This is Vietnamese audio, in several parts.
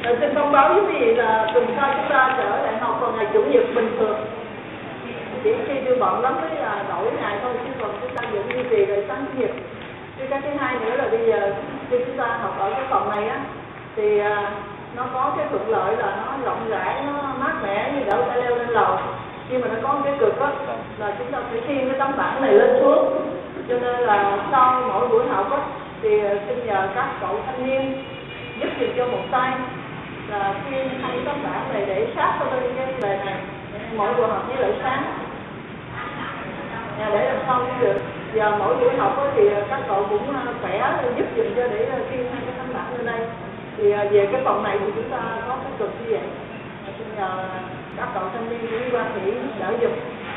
Xin thông báo với quý vị là tuần sau chúng ta trở lại học vào ngày Chủ nhật bình thường. Chỉ khi đưa bận lắm mới là đổi ngày thôi, chứ còn chúng ta vẫn duy trì đời sáng Chủ nhật. Cái thứ hai nữa là bây giờ khi chúng ta học ở cái phòng này á, thì nó có cái thuận lợi là nó rộng rãi, nó mát mẻ, như đỡ phải leo lên lầu. Nhưng mà nó có một cái cực á, là chúng ta phải khiêng cái tấm bảng này lên xuống. Cho nên là sau mỗi buổi học á, thì xin nhờ các cậu thanh niên giúp dùm cho một tay là khiêng hai tấm bảng này để sát vào bên cái đề này mỗi buổi học với lại sáng. Để làm sao cũng được. Giờ mỗi buổi học đó thì các cậu cũng khỏe giúp dùm cho để khiêng hai cái tấm bảng lên đây. Thì về cái phòng này thì chúng ta có cái cực như vậy. Xin nhờ các cậu thanh niên cũng quan sĩ đỡ dùm.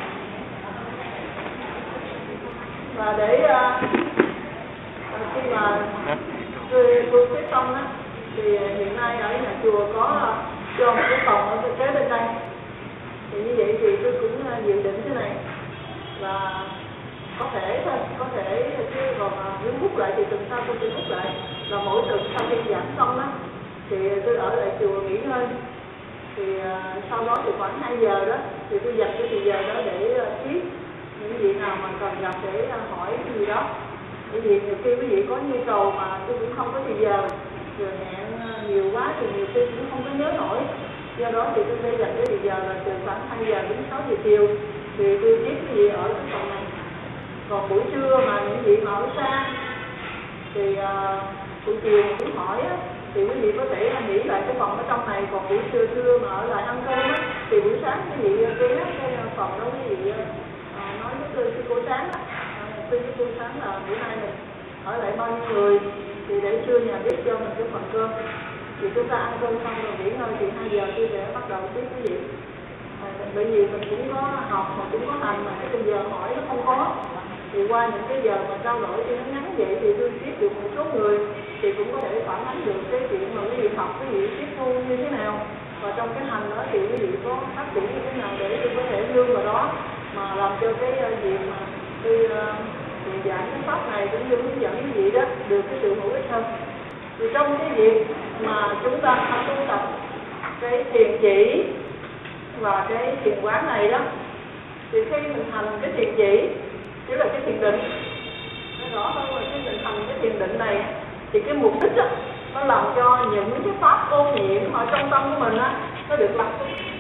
Và để khi mà tôi xếp xong á, thì hiện nay ở nhà chùa có cho một cái phòng ở kế bên đây. Thì như vậy thì tôi cũng dự định thế này là có thể thôi, có thể chứ còn muốn hút lại thì tuần sau tôi sẽ hút lại. Là mỗi tuần sau khi giảng xong á, thì tôi ở lại chùa nghỉ ngơi. Thì sau đó thì khoảng 2 giờ đó, thì tôi dành cái thời giờ đó để tiếp những vị nào mà cần gặp để hỏi cái gì đó. Bởi vì nhiều khi quý vị có nhu cầu mà tôi cũng không có thời giờ, rồi hẹn nhiều quá thì nhiều khi cũng không có nhớ nổi. Do đó thì tôi sẽ dành cái thời giờ là từ khoảng 2 giờ đến 6 giờ chiều thì tôi tiếp cái gì ở cái phòng này. Còn buổi trưa mà những vị mà ở xa thì buổi chiều cũng hỏi á, thì quý vị có thể nghỉ lại cái phòng ở trong này. Còn buổi trưa mà ở lại ăn cơm á, thì buổi sáng quý vị ghé cái phòng đó quý vị nói với sư cô Sáng á, sư cô Sáng là bữa nay mình ở lại bao nhiêu người thì để trưa nhà biết cho mình cái phần cơm. Thì chúng ta ăn cơm xong rồi nghỉ ngơi thì 2 giờ tôi sẽ bắt đầu tiếp quý vị. Bởi vì mình cũng có học mà cũng có hành mà cái giờ hỏi nó không có. Thì qua những cái giờ mà trao đổi thì nó ngắn vậy thì tôi tiếp được một số người thì cũng có thể phản ánh được cái chuyện mà quý vị học, quý vị tiếp thu như thế nào. Và trong cái hành đó thì quý vị có phát triển như thế nào để tôi có thể nương vào đó mà làm cho cái việc mà tôi giảng cái pháp này cũng như hướng dẫn quý vị đó được cái sự hữu ích hơn. Thì trong cái việc mà chúng ta tu tập cái thiền chỉ và cái thiền quán này đó, thì khi mình hành cái thiền chỉ tức là cái thiền định, nó rõ hơn là khi mình hành cái thiền định này thì cái mục đích đó, nó làm cho những cái pháp ô nhiễm ở trong tâm của mình á nó được lọc.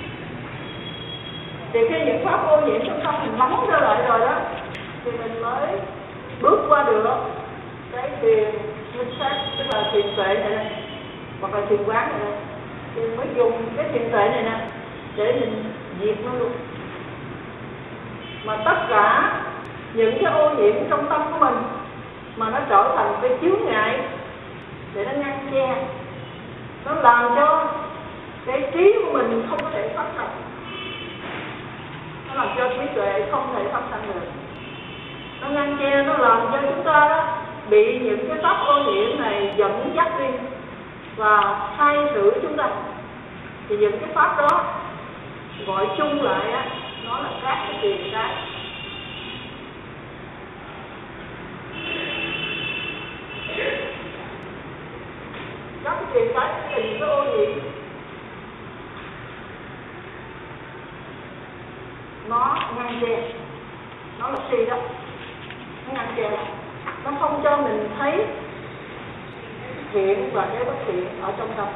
Thì khi những pháp ô nhiễm trong tâm mình nóng trở lại rồi đó thì mình mới bước qua được cái thiền minh sát, tức là thiền tuệ này đây, hoặc là thiền quán này đây. Thì mới dùng cái thiền tuệ này nè để mình diệt nó luôn. Mà tất cả những cái ô nhiễm trong tâm của mình mà nó trở thành cái chướng ngại để nó ngăn che, nó làm cho cái trí của mình không có thể phát sanh, nó làm cho trí tuệ không thể phát sanh được. Nó ngăn che, nó làm cho chúng ta đó bị những cái pháp ô nhiễm này dẫn dắt đi và sai sử chúng ta. Thì những cái pháp đó gọi chung lại á, nó là các cái tiền cái. Các cái tiền cái là những cái ô nhiễm, nó ngăn che, nó là si đó, nó ngăn che lại, nó không cho mình thấy thiện và cái bất thiện ở trong tâm.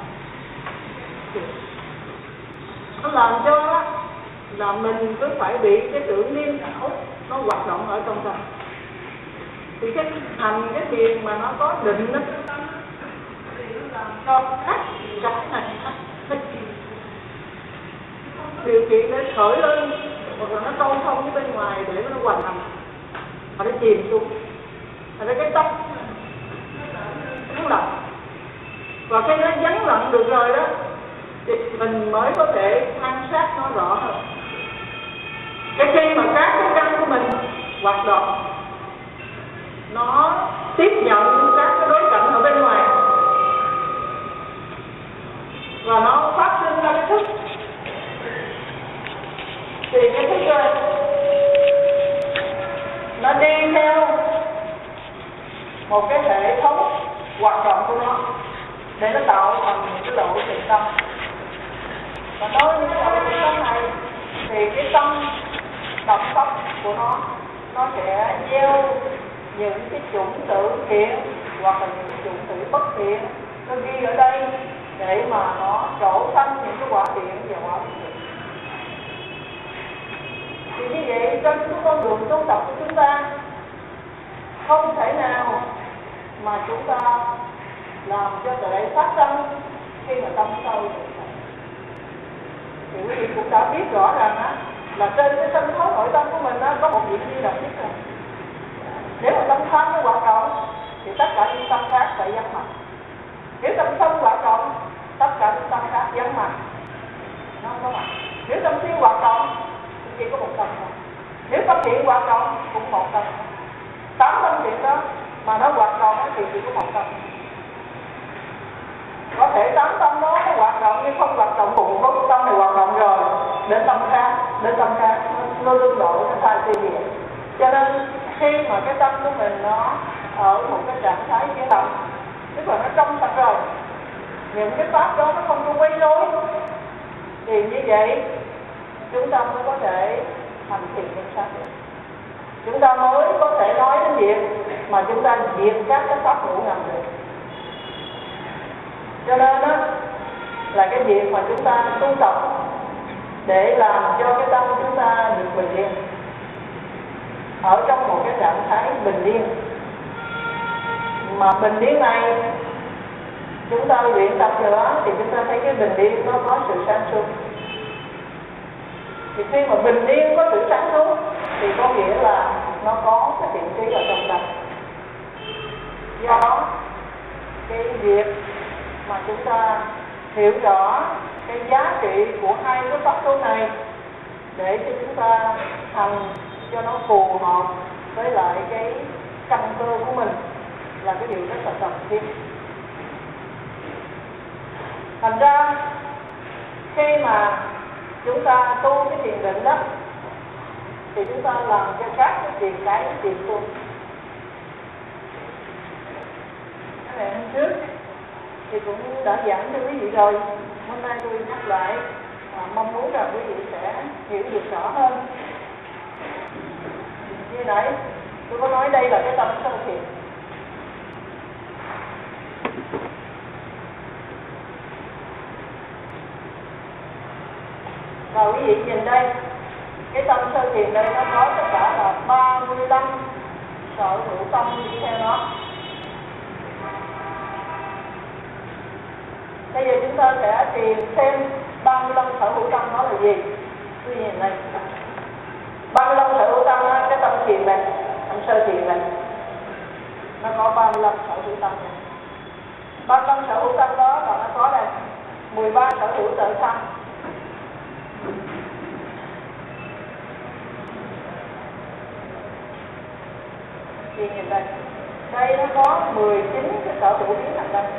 Nó làm cho là mình cứ phải bị cái tưởng niên ảo nó hoạt động ở trong tâm. Thì cái hành cái thiền mà nó có định đó, thì nó làm cho các cái này nó điều kiện để khởi lên hoặc là nó câu thông với bên ngoài để nó hoàn thành và nó chìm xuống. Thành ra cái tâm nó lặng. Và khi nó vắng lặng được rồi đó thì mình mới có thể quan sát nó rõ hơn. Cái khi mà các cái căn của mình hoạt động, nó tiếp nhận các cái đối cảnh ở bên ngoài và nó phát sinh ra cái thức. Thì cái thức rồi nó đi theo một cái hệ thống hoạt động của nó. để nó tạo thành những cái lỗ thiện tâm. Và đối với cái lỗ thiện tâm này thì cái tâm độc tốc của nó sẽ gieo những cái chủng tử thiện hoặc là những chủng tử bất thiện, nó ghi ở đây để mà nó trổ sanh những cái quả thiện và quả bất thiện. Thì như vậy trên cái con đường tu tập của chúng ta không thể nào mà chúng ta làm cho tuệ phát sinh khi mà tâm sâu. Thì quý vị cũng đã biết rõ ràng á, là trên cái sân khấu nội tâm của mình á, có một vị Di Đà biết rồi. Nếu mà tâm tham nó hoạt động thì tất cả những tâm khác phải vắng mặt. Nếu tâm sân hoạt động, tất cả những tâm khác vắng mặt, nó không có mặt. Nếu tâm si hoạt động thì chỉ có một tâm thôi. Nếu tâm thiện hoạt động cũng một tâm. 8 tâm thiện đó mà nó hoạt động thì chỉ có một tâm. Có thể 8 tâm đó nó hoạt động nhưng không hoạt động cùng một tâm này hoạt động rồi đến tâm khác nó lương độ nó sai suy nghĩ. Cho nên khi mà cái tâm của mình nó ở một cái trạng thái chuyển động, tức là nó trong sạch rồi, những cái pháp đó nó không có quấy rối, thì như vậy chúng ta mới có thể hành thiện nhân sát được. Chúng ta mới có thể nói đến việc mà chúng ta diệt các cái pháp hữu ngầm được. Cho nên đó là cái việc mà chúng ta tu tập để làm cho cái tâm chúng ta được bình yên, ở trong một cái trạng thái bình yên. Mà bình yên này chúng ta luyện tập nữa thì chúng ta thấy cái bình yên nó có sự sáng suốt. Thì khi mà bình yên có sự sáng suốt thì có nghĩa là nó có cái thiện trí ở trong tâm. Do đó cái việc mà chúng ta hiểu rõ cái giá trị của hai cái pháp số này để cho chúng ta hành cho nó phù hợp với lại cái căn cơ của mình là cái điều rất là cần thiết. Thành ra khi mà chúng ta tu cái thiền định đó thì chúng ta làm cho các cái tiền tu. Cái này hôm trước thì cũng đã giảng cho quý vị rồi. Hôm nay tôi nhắc lại, mong muốn rằng quý vị sẽ hiểu được rõ hơn. Như nãy tôi có nói đây là cái tâm sân thiện. Và quý vị nhìn đây, cái tâm sơ thiền đây nó có tất cả là 35 sở hữu tâm đi theo nó. Bây giờ chúng ta sẽ tìm xem 35 sở hữu tâm nó là gì. Quý vị nhìn đây, 35 sở hữu tâm đó, cái tâm thiền này, tâm sơ thiền này, nó có 35 sở hữu tâm này. 35 sở hữu tâm đó là nó có đây 13 sở hữu tự thân. Thì nhìn đây, đây nó có 19 cái sở hữu biến thành đây.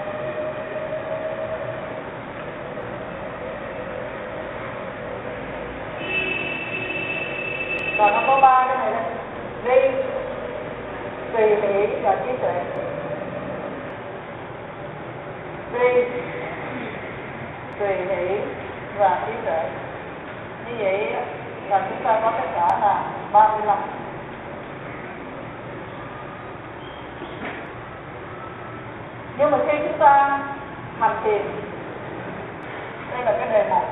Và nó có 3 cái này đây, ly, tùy hỷ và trí tuệ. Ly, tùy hỷ và trí tuệ. Như vậy là chúng ta có tất cả là 35. Nhưng mà khi chúng ta hành thiền, đây là cái đề mục.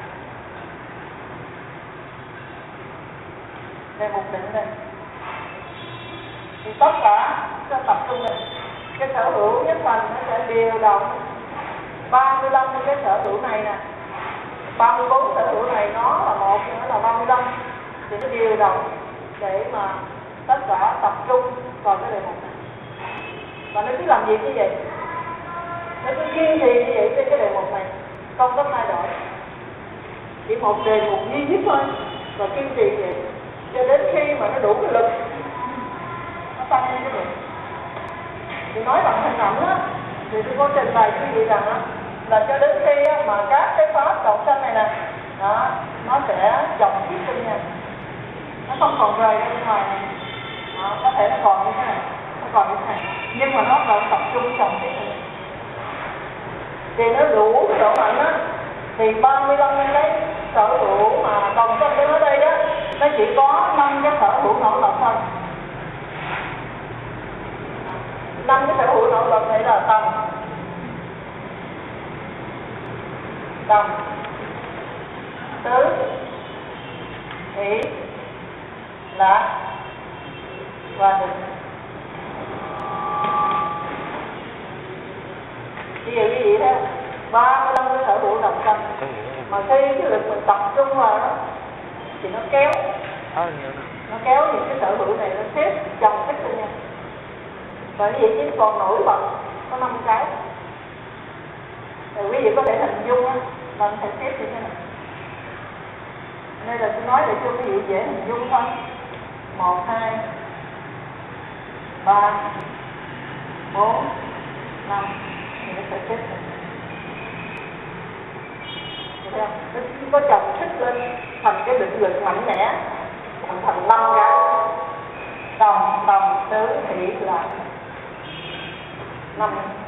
Đề mục định đây. Thì tất cả sẽ tập trung này. Cái sở hữu nhất thành nó sẽ điều động 35 cái sở hữu này nè. 34 sở hữu này nó là một, nhưng nó là 35. Thì nó điều động để mà tất cả tập trung vào cái đề mục này. Và nó cứ làm gì như vậy? Nó cứ kiên trì như vậy trên cái đề mục này, không có thay đổi. Chỉ một đề mục duy nhất thôi, và kiên trì vậy cho đến khi mà nó đủ cái lực, nó tăng lên cái lực. Thì nói bằng hình ảnh á, thì tôi có trình bày quý vị rằng á, là cho đến khi á, mà các cái pháp động sanh này nè, đó, nó sẽ chồng tiếp với nhau, nó không còn rời ra bên ngoài này. Đó, có thể nó còn như thế này, nó còn như thế này, nhưng mà nó vẫn tập trung chồng tiếp với nhau. thì nó đủ cái độ mạnh á, thì 35 cái sở hữu mà đồng tâm với nó đây đó, nó chỉ có 5 cái sở hữu nổi bật thôi. 5 cái sở hữu nổi bật này là tầm, tứ, hỷ, lạc và định. Bây giờ quý vị thấy 35 cái sở hữu đồng tâm, mà khi cái lực mình tập trung vào đó thì nó kéo những cái sở hữu này, nó xếp chồng tích lên nhau. Và quý vị chỉ còn nổi bật có 5 cái. Rồi quý vị có thể hình dung á, bằng thể xếp như thế này. Đây là tôi nói để cho quý vị dễ hình dung thôi. 1, 2, 3, 4, 5 thì nó sẽ xếp này. Nó có chồng xích lên thành cái định lực mạnh mẽ, thành 5 cái đồng, tứ, hỷ, lạc. 5.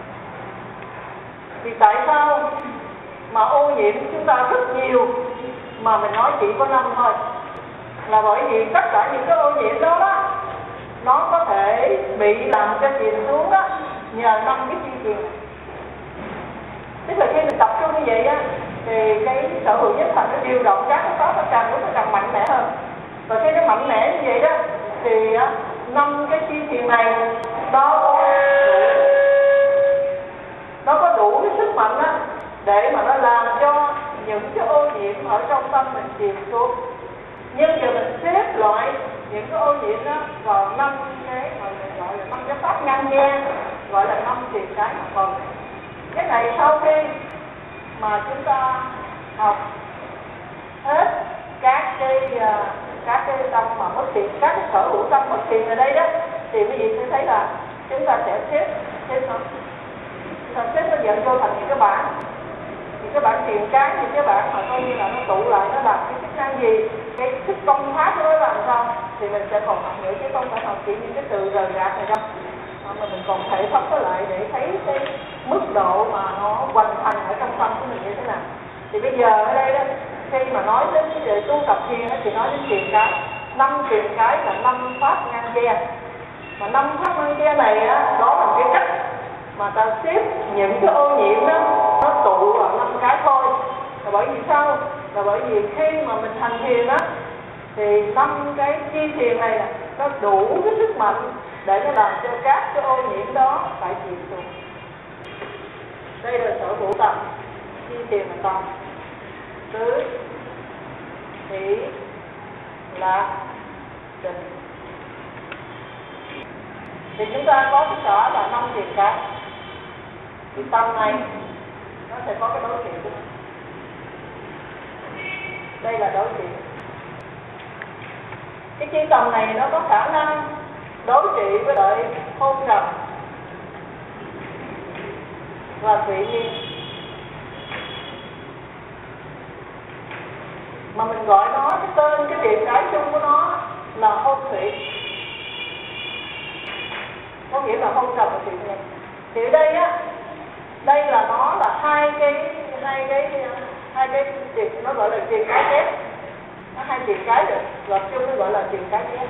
Thì tại sao mà ô nhiễm chúng ta rất nhiều mà mình nói chỉ có 5 thôi? Là bởi vì tất cả những cái ô nhiễm đó đó, nó có thể bị làm cho chìm xuống đó nhờ 5 cái chi truyền. Tức là khi mình tập trung như vậy á, thì cái sở hữu nhất thành nó điều động các cái nó càng lúc nó càng mạnh mẽ hơn. Và khi nó mạnh mẽ như vậy đó, thì 5 cái chi truyền này nó có đủ cái sức mạnh á để mà nó làm cho những cái ô nhiễm ở trong tâm mình chìm xuống. Nhưng giờ mình xếp loại những cái ô nhiễm đó vào 5 cái mà mình gọi là 5 cái pháp ngăn nghe, gọi là 5 truyền cái mà còn. Cái này sau khi mà chúng ta học hết các cái tâm mà mất thiện, các cái sở hữu tâm mất thiện ở đây đó, thì quý vị sẽ thấy là chúng ta sẽ xếp nó dẫn vô thành những cái bảng, truyền cái, những cái bảng mà coi như là nó tụ lại, nó làm cái chức năng gì, cái sức công pháp của nó làm sao, thì mình sẽ còn học nữa, chứ không phải học chỉ những cái từ rời rạc này đâu, mà mình còn thể thống nó lại để thấy cái mức độ mà nó hoành thành ở trong tâm của mình như thế nào. Thì bây giờ ở đây đó, khi mà nói đến cái về tu tập thiền thì nói đến truyền cái, 5 truyền cái là 5 pháp ngăn che. Mà 5 pháp ngăn che này á, đó là cái cách mà ta xếp những cái ô nhiễm đó, nó tụ vào 5 cái thôi. Là bởi vì sao? Là bởi vì khi mà mình hành thiền á, thì 5 cái chi thiền này nó đủ cái sức mạnh để nó làm cho các cái ô nhiễm đó phải chìm xuống. Đây là sở hữu tâm, chi thiền là tâm, tứ, hỷ, lạc, định. Thì chúng ta có tất cả là 5 truyền cái. Thì tâm này nó sẽ có cái đối trị của nó. Đây là đối trị. Cái chi tâm này nó có khả năng đối trị với lại hôn trầm và thủy nhiên. Mà mình gọi nó, cái tên, cái truyền cái chung của nó là hôn thủy. Có nghĩa là hôn trầm và thủy nhiên. Thì ở đây á, đây là nó là hai cái truyền, nó gọi là truyền cái kép. Nó 2 truyền cái được, gọi chung nó gọi là truyền cái kép.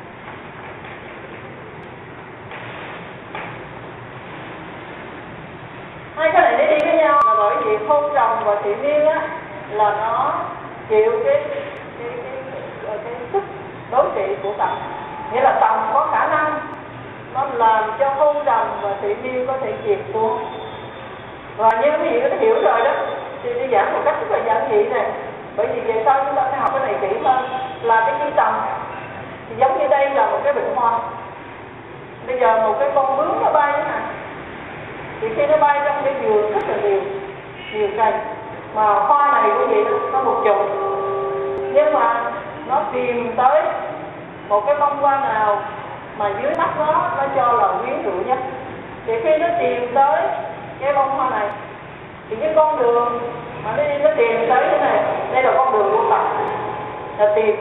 Hai cái này để đi với nhau là bởi vì hôn trầm và thủy niên á là nó chịu cái sức đối trị của tầm. Nghĩa là tầm có khả năng nó làm cho hôn trầm và thủy niên có thể chìm xuống. Và như quý vị có hiểu rồi đó, thì đi giảng một cách rất là giản dị này. Bởi vì về sau chúng ta sẽ học cái này kỹ hơn. Là cái chi tầm thì giống như đây là một cái bình hoa. Bây giờ một cái con bướm nó bay thế này, thì khi nó bay trong cái vườn rất là nhiều cây, mà hoa này của gì nó một chục, nhưng mà nó tìm tới một cái bông hoa nào mà dưới mắt nó cho là quyến rũ nhất. Thì khi nó tìm tới cái bông hoa này, thì cái con đường mà nó tìm tới thế này, đây là con đường của Phật, là tìm.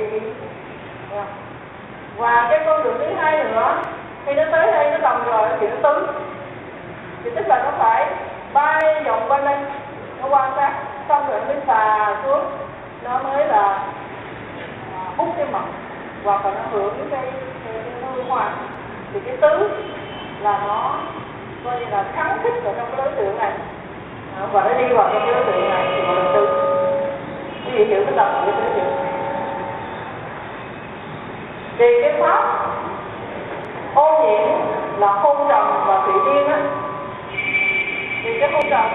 Và cái con đường thứ hai nữa, khi nó tới đây nó tầm rồi thì nó tứ, thì tức là nó phải bay vòng quanh đây, hưởng cái hương hoa. Thì cái tứ là nó coi như là kháng thích vào trong cái đối tượng này, và nó đi vào trong cái đối tượng này thì gọi là tứ. Quý vị hiểu cái tầm của tứ chưa? Thì cái pháp ô nhiễm là hôn trầm và thủy tiên á, thì cái hôn trầm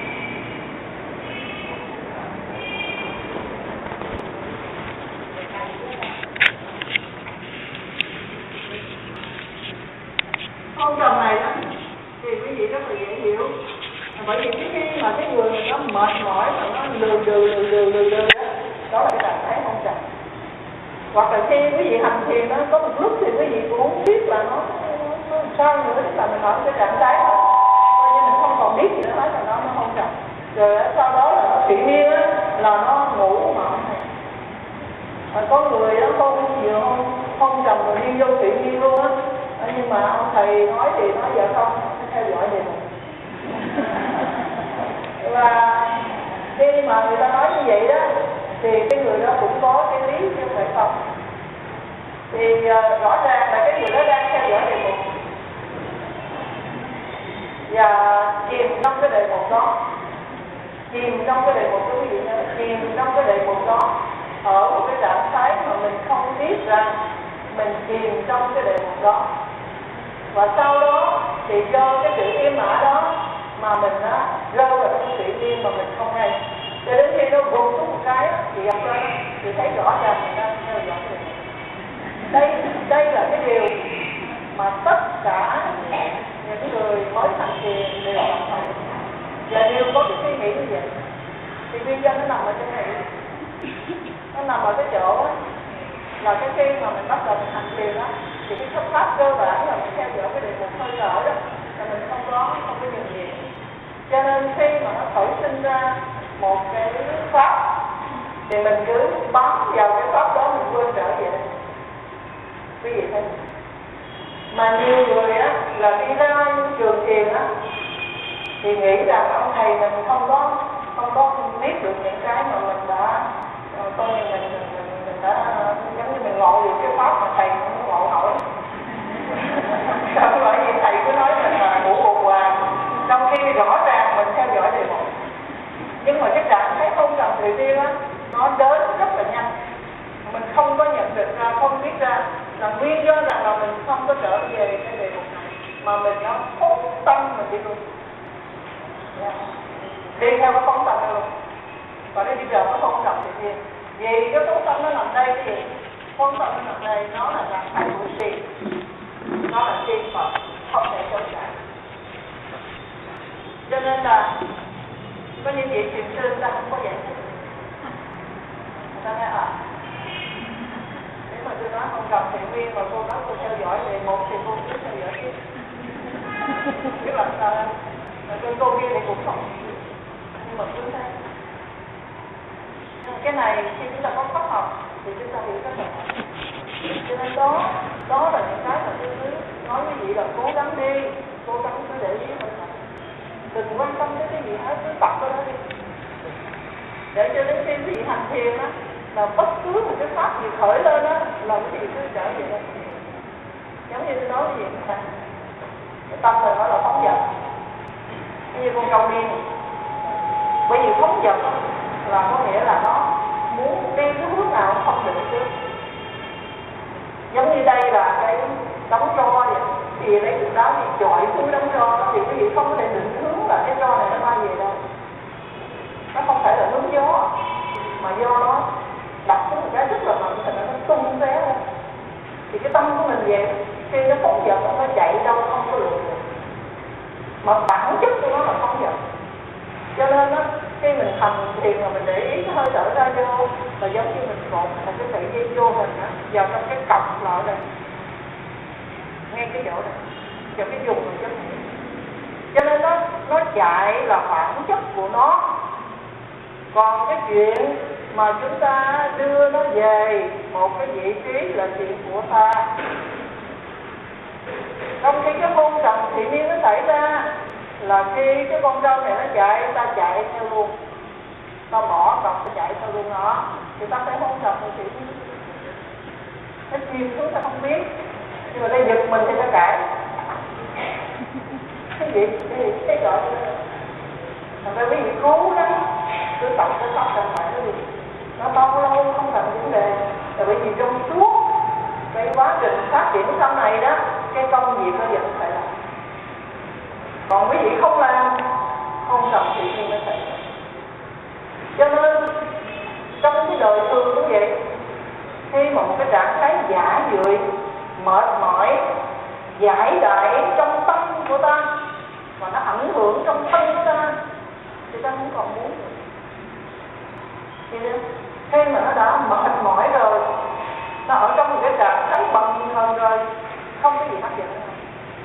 này đó thì quý vị rất là dễ hiểu, bởi vì cái khi mà cái người nó mệt mỏi mà nó lừ đó là cái trạng thái hôn trầm. Hoặc là khi quý vị hành thiền nó có một lúc thì quý vị cũng không biết là nó sao nữa, tức là mình ở cái trạng thái mà coi như mình không còn biết gì nữa hết, là nó hôn trầm. Rồi sau đó là nó thủy miên á, là nó ngủ mà không thầy. Có người đó vừa hôn trầm rồi đi vô thủy miên luôn á. Nhưng mà ông thầy nói thì nói vợ không theo dõi đề mục. Và khi mà người ta nói như vậy đó thì cái người đó cũng có cái lý chứ không phải không. Thì rõ ràng là cái người đó đang theo dõi đề mục và chìm trong cái đề mục đó, chìm trong cái đề mục đó, quý vị nhớ, chìm trong cái đề mục đó ở một cái trạng thái mà mình không biết rằng mình chìm trong cái đề mục đó. Và sau đó thì do cái sự im ả đó mà mình rơi vào trong sự yên mà mình không hay. Cho đến khi nó gục xuống một cái thì gặp ra thì thấy rõ ràng mình đang theo dõi mình. Đây là cái điều mà tất cả những người mới thành thiền đều phải, và đều có cái suy nghĩ như vậy. Thì nguyên nhân nó nằm ở chỗ này, nó nằm ở cái chỗ là cái khi mà mình bắt đầu mình hành thiền đó thì cái xuất phát cơ bản là mình theo dõi cái đề mục hơi thở đó, là mình không có nhìn gì. Cho nên khi mà nó khởi sinh ra một cái pháp thì mình cứ bám vào cái pháp đó, mình quên trở về đây. Quý vị thấy mà nhiều người á là đi ra trường thiền á thì nghĩ rằng ông thầy mình không có biết được những cái mà mình đã coi như mình đã giống như mình ngộ được cái pháp mà thầy không ngộ nổi. Không bởi vì thầy cứ nói mình là ngủ bột hoàng, trong khi rõ ràng mình theo dõi đề mục. Nhưng mà cái trạng thái hôn trầm thủy tiên á, nó đến rất là nhanh, mình không có nhận được ra, không biết ra là nguyên do rằng là mình không có trở về cái đề mục này, mà mình nó phóng tâm mình đi luôn, đi theo cái phóng tâm đó luôn. Và đến bây giờ nó hôn trầm thủy tiên, vì cái phóng tâm nó nằm đây thì phóng tâm nó nằm đây, nó là trạng thái của tiền, nó là tiên Phật, không thể chống trả. Cho nên là có những vị thiền sư người ta không có giải thích. Người ta nói nếu mà tôi nói không gặp thiền viên mà cô nói cô theo dõi đề mục thì cô cứ theo dõi tiếp. Biết làm sao là cô viên thì cũng không, nhưng mà cứ thế. Cái này khi chúng ta có pháp học thì chúng ta hiểu rất là rõ. Cho nên đó là những cái mà tôi cứ nói với vị là cố gắng đi, cố gắng cứ để ý thôi. Đừng quan tâm tới cái gì hết, cứ tập vào đó đi. Để cho đến khi quý vị hành thiền á, là bất cứ một cái pháp gì khởi lên á, là quý vị cứ trở về đây. Giống như tôi nói với vị này, cái tâm này nó là phóng dật. Như con trâu điên. Bởi vì phóng dật là có nghĩa là nó muốn đi cái hướng nào không định trước. Giống như đây là cái đống tro vậy, thì lấy cục đá thì chọi xuống đống tro thì quý vị không có thể định hướng là cái tro này nó bay về đâu. Nó không phải là hướng gió, mà do nó đặt xuống một cái rất là mạnh thì nó tung té lên. Thì cái tâm của mình vậy, khi nó phóng dật nó chạy đâu không có lường được. Mà bản chất của nó là phóng dật. Cho nên đó, khi mình hành thiền mà mình để ý cái hơi thở ra vô, là giống như mình cột một cái sợi dây vô hình á vào trong cái cọc lại đây, ngay cái chỗ này, vào cái vùng này. Cho nên nó chạy là bản chất của nó. Còn cái chuyện mà chúng ta đưa nó về một cái vị trí là chuyện của ta. Trong khi cái hôn trầm thị miên nó xảy ra là khi cái con trâu này nó chạy, ta chạy theo luôn, ta bỏ cọc, ta chạy theo luôn nó, thì ta phải hôn trầm thị miên. nó chìm xuống ta không biết, nhưng mà ta giật mình thì ta cãi. Cái gì cái gọi thành ra quý vị cứu đó, cứ tập trong ngoài nó bao lâu không thành vấn đề, là bởi vì trong suốt cái quá trình phát triển sau này đó, cái công việc nó vẫn phải làm. Còn quý vị không làm, không tập thì nó xảy ra. Cho nên trong cái đời thường cũng vậy, khi mà một cái trạng thái giả dưỡi, mệt mỏi, giải đại trong tâm của ta và nó ảnh hưởng trong thân của ta thì ta không còn muốn nữa. Khi mà nó đã mệt mỏi rồi, nó ở trong một cái trạng thái bần thần rồi, không có gì hấp dẫn nữa.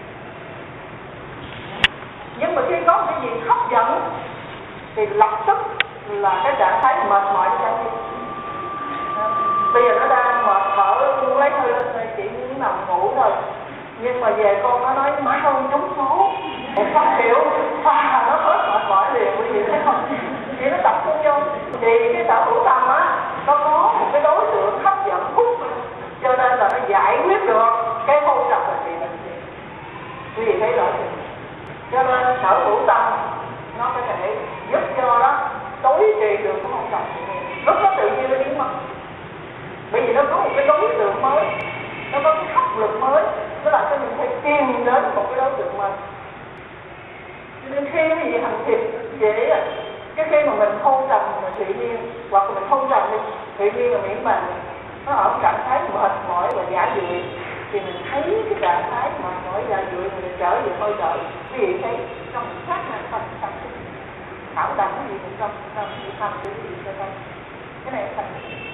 Nhưng mà khi có cái gì hấp dẫn thì lập tức là cái trạng thái mệt mỏi nó đi. Bây giờ nó đang mệt thở lấy hơi lên, chỉ nằm ngủ thôi. Nhưng mà về con nó nói má ơi trúng số, một phát hiệu pha nó hết mệt mỏi liền, quý vị thấy không? Vì nó tập trung vô, vì cái sở hữu tâm á, nó có một cái đối tượng hấp dẫn hút, cho nên là nó giải quyết được cái hôn trầm là gì mình gì. Quý vị thấy rõ chưa? Cho nên sở hữu tâm nó có thể giúp cho nó đối trị được cái hôn trầm, lúc nó tự nhiên nó biến mất. Bởi vì nó có một cái đối tượng mới, nó có cái hấp lực mới, nó làm cho mình phải tìm đến một cái đối tượng mới. Cho nên khi cái gì hành thiệt dễ à, cái khi mà mình hôn trầm mà tự nhiên, hoặc là mình hôn trầm đi tự nhiên là miễn bàn nó ở trạng thái mệt mỏi và giả dưỡi, thì mình thấy cái trạng thái mệt mỏi giả dưỡi mình trở về hơi thở. Quý vị thấy trong sát na tâm tâm thảo đẳng cái gì cũng trong cái tâm của quý vị cho thấy cái này là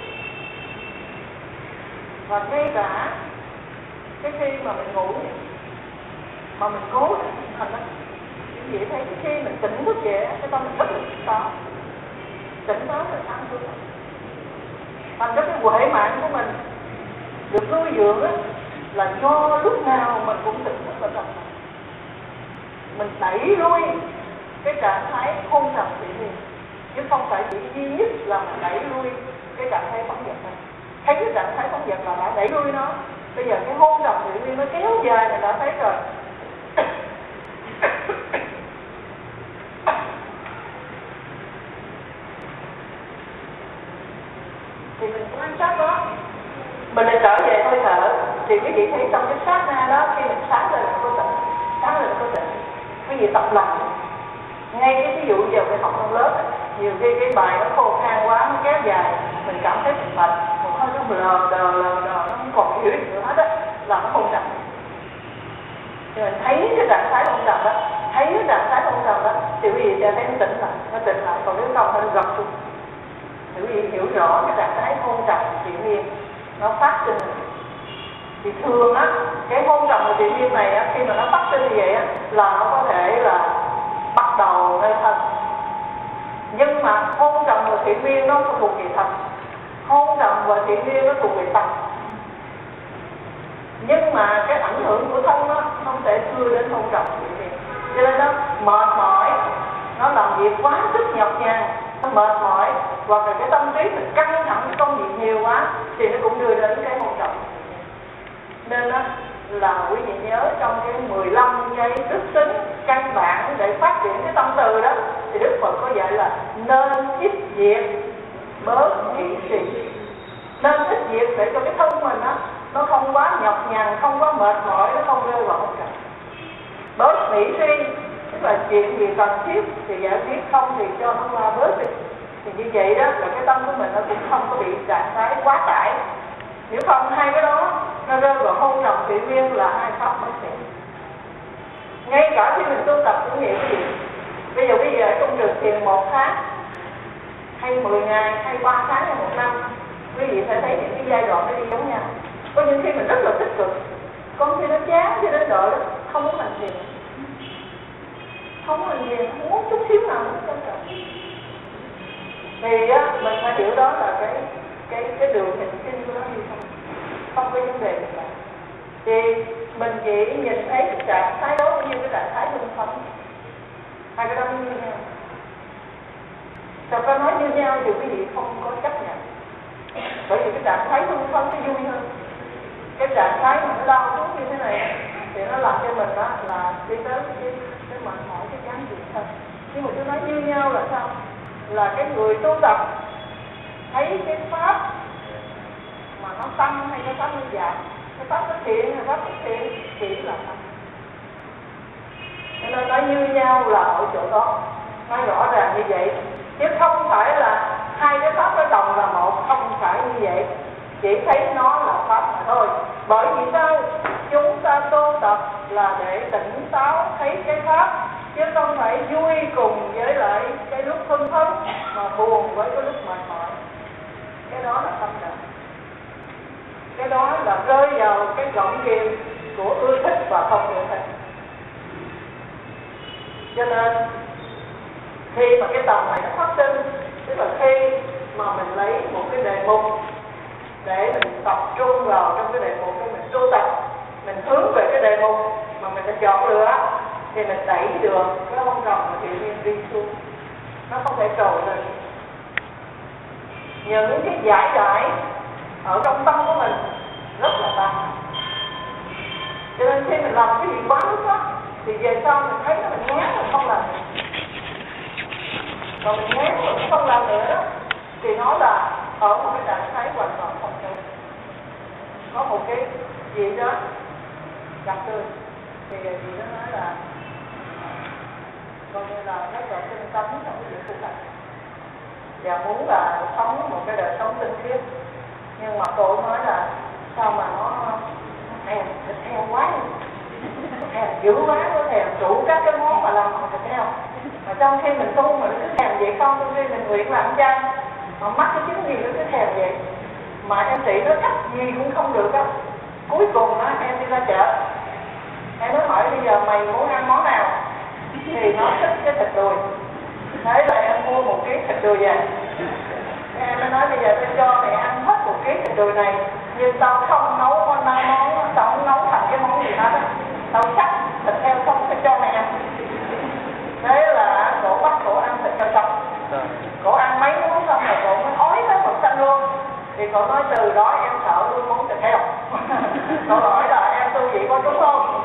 và ngay cả cái khi mà mình ngủ mà mình cố thành đó, quý vị thấy khi mình tỉnh thức dậy cái tâm mình rất là tỉnh táo rồi ăn xuống. Thành ra cái huệ mạng của mình được nuôi dưỡng á, là do lúc nào mình cũng tỉnh thức và tập mình đẩy lui cái trạng thái hôn trầm tự nhiên, chứ không phải chỉ duy nhất là mình đẩy lui cái trạng thái phóng dật này. Thấy cái trạng thái phóng dật là đã đẩy lui nó, bây giờ cái hôn trầm tự nhiên nó kéo dài này đã thấy rồi. Thì mình quan sát đó, mình lại trở về hơi thở, thì quý vị thấy trong cái sát na đó, khi mình sáng lên là có tỉnh, sáng lên là có tỉnh. Quý vị tập làm, ngay cái ví dụ giờ phải học trong lớp, nhiều khi cái bài nó khô khan quá, nó kéo dài, mình cảm thấy mình mệt, một hơi nó lờ đờ, nó không còn hiểu gì nữa hết á, là nó hôn trầm. Thì mình thấy cái trạng thái hôn trầm đó, thấy cái trạng thái hôn trầm đó, thì quý vị sẽ thấy nó tỉnh lại, còn nếu không nó gật xuống. Thì quý vị hiểu rõ cái trạng thái hôn trầm tự nhiên nó phát sinh. Thì thường á, cái hôn trầm tự nhiên này á, khi mà nó phát sinh như vậy á, là nó có thể là bắt đầu nơi thân. Nhưng mà hôn trầm và thiện nguyên nó thuộc về thân, hôn trầm và thiện nguyên nó thuộc về tâm. Nhưng mà cái ảnh hưởng của thân nó không thể đưa đến hôn trầm thiện nguyên, cho nên nó mệt mỏi, nó làm việc quá sức nhọc nhằn, nó mệt mỏi, hoặc là cái tâm trí mình căng thẳng cái công việc nhiều quá thì nó cũng đưa đến cái hôn trầm. Nên đó là quý vị nhớ trong cái 15 giây đức tính căn bản để phát triển cái tâm từ đó, thì Đức Phật có dạy là nên ít việc bớt thị trì. Nên ít việc để cho cái thân mình đó nó không quá nhọc nhằn, không quá mệt mỏi, nó không rơi vào hôn trầm. Bớt nghĩ suy, tức là chuyện gì cần thiết thì giải quyết, không thì cho nó qua bớt đi. Thì như vậy đó là cái tâm của mình nó cũng không có bị trạng thái quá tải. Nếu không hai cái đó nó rơi vào hôn trầm tự nhiên là hai pháp bất thiện. Ngay cả khi mình tu tập cũng vậy quý vị. Bây giờ quý vị ở trong trường thiền 1 tháng hay 10 ngày hay 3 tháng hay 1 năm, quý vị sẽ thấy những cái giai đoạn nó đi giống nhau. Có những khi mình rất là tích cực, có khi nó chán cho đến độ đó không muốn hành thiền, không muốn hành thiền, không muốn chút xíu nào cũng không cần. Thì á, mình phải hiểu đó là cái đường hình sinh của nó như không có vấn đề gì cả. Thì mình chỉ nhìn thấy cái trạng thái đó như cái trạng thái hưng phấn, hai cái đó như nhau. Thật ra nói như nhau thì quý vị không có chấp nhận, bởi vì cái trạng thái hưng phấn nó vui hơn. cái trạng thái mà nó đau xuống như thế này thì nó làm cho mình đó là đi tới cái mệt mỏi, cái chán chường thôi. Nhưng mà tôi nói như nhau là sao? Là cái người tu tập thấy cái pháp mà nó tăng hay cái pháp nó giảm, cái pháp nó thiện hay pháp nó thiện chỉ là tâm. Cho nên nói như nhau là ở chỗ đó, nói rõ ràng như vậy, chứ không phải là hai cái pháp nó đồng là một, không phải như vậy, chỉ thấy nó là pháp mà thôi. Bởi vì sao? Chúng ta tu tập là để tỉnh táo thấy cái pháp, chứ không phải vui cùng với lại cái lúc hưng phấn mà buồn với cái lúc mệt mỏi. Cái đó là tâm trạng. Cái đó là rơi vào cái gọng kìm của ưa thích và không ưa thích. Cho nên khi mà cái tầm này nó phát sinh, tức là khi mà mình lấy một cái đề mục để mình tập trung vào trong cái đề mục để mình tu tập, mình hướng về cái đề mục mà mình đã chọn lựa, thì mình đẩy được cái bông rồng mà tự nhiên đi xuống, nó không thể trồi lên. Những cái giải giải ở trong tâm của mình rất là tăng. Cho nên khi mình làm cái gì quá lúc đó thì về sau mình thấy nó mình ngán mình không làm nữa. Còn mình ngán mình không làm nữa đó, thì nó là ở một cái trạng thái hoàn toàn không tốt. Có một cái gì đó gặp tôi thì chị nó nói là coi như là nó trở tinh tấn trong cái việc tu tập và muốn là sống một cái đời sống tinh khiết, nhưng mà cô nói là sao mà nó thèm thịt heo quá, thèm dữ quá, nó thèm đủ các cái món mà làm bằng thịt heo, mà trong khi mình tu mà nó cứ thèm vậy không, trong khi mình nguyện làm chay mà mắc cái chứng gì nó cứ thèm vậy, mà em chị nó cắt gì cũng không được á. Cuối cùng á em đi ra chợ, em mới hỏi bây giờ mày muốn ăn món nào, thì nó thích cái thịt đùi. Thế là em mua 1 kg thịt đùi về. Em mới nói bây giờ tôi cho mày ăn hết 1 kg thịt đùi này, nhưng tao không nấu con món, tao không nấu thành cái món gì hết á, tao cắt thịt heo sống sẽ cho mày ăn. Thế là cổ bắt cổ ăn thịt heo sống. Cổ ăn mấy món xong rồi cổ mới ói tới một xanh luôn. Thì cổ nói từ đó em sợ luôn món thịt heo. Cổ hỏi là em tu vậy có đúng không?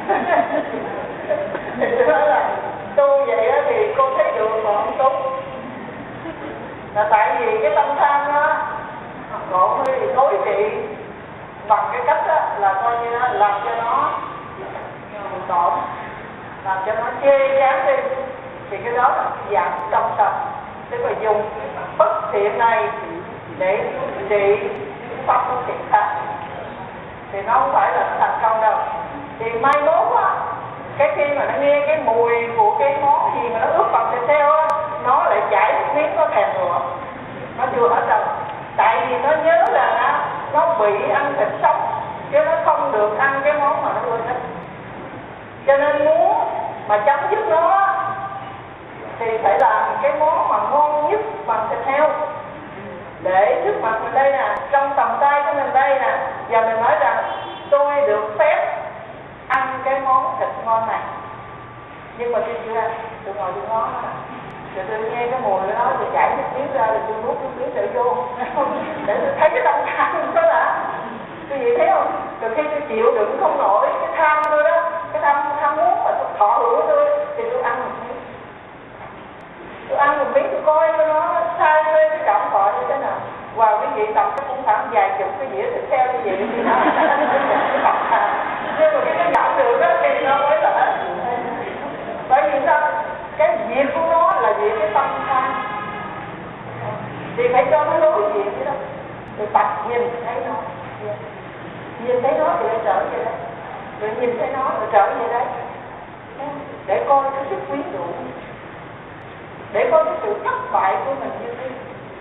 Thì tôi nói là tu vậy đó thì cô thấy được mà không tốt. Là tại vì cái tâm tham đó cổ mới đối trị bằng cái cách đó, là coi như đó, làm cho nó tổn, làm cho nó chê chán đi. Thì cái đó là dạng tâm tập, tức là dùng bất thiện này để trị pháp bất thiện khác, thì nó không phải là nó thành công đâu. Thì mai mốt á, cái khi mà nó nghe cái mùi của cái món gì mà nó ướp bằng thịt heo á, nó lại chảy nước miếng, nó thèm nữa, nó chưa hết đâu. Tại vì nó nhớ là nó bị ăn thịt sống, chứ nó không được ăn cái món mà nó ưa thích. Cho nên muốn mà chấm dứt nó thì phải làm cái món mà ngon nhất bằng thịt heo. Để trước mặt mình đây nè, trong tầm tay của mình đây nè, và mình nói rằng tôi được phép ăn cái món thịt ngon này. Nhưng mà tôi chưa ăn, tôi ngồi tôi ngó nó, rồi tôi nghe cái mùi của nó, tôi chảy nước miếng ra, rồi tôi nuốt nước miếng để vô để tôi thấy cái tâm tham đó là cái gì thấy không? Rồi khi tôi chịu đựng không nổi cái tham tôi đó, cái tham muốn mà tôi thọ hưởng của tôi, thì tôi ăn một miếng. Tôi ăn một miếng, tôi coi nó sai lên cái cảm thọ như thế nào. Và quý vị tập nó cũng khoảng vài chục cái dĩa thịt heo như vậy thì nó nhưng mà cái giảm được đó thì nó mới là. Bởi vì sao? Cái việc của nó là việc cái tâm tham, thì phải cho nó đối diện với đó, rồi tập nhìn thấy nó, nhìn thấy nó thì nó trở về đấy, rồi nhìn thấy nó rồi trở về đấy, để coi cái sức quyến rũ, để coi cái sự thất bại của mình như thế.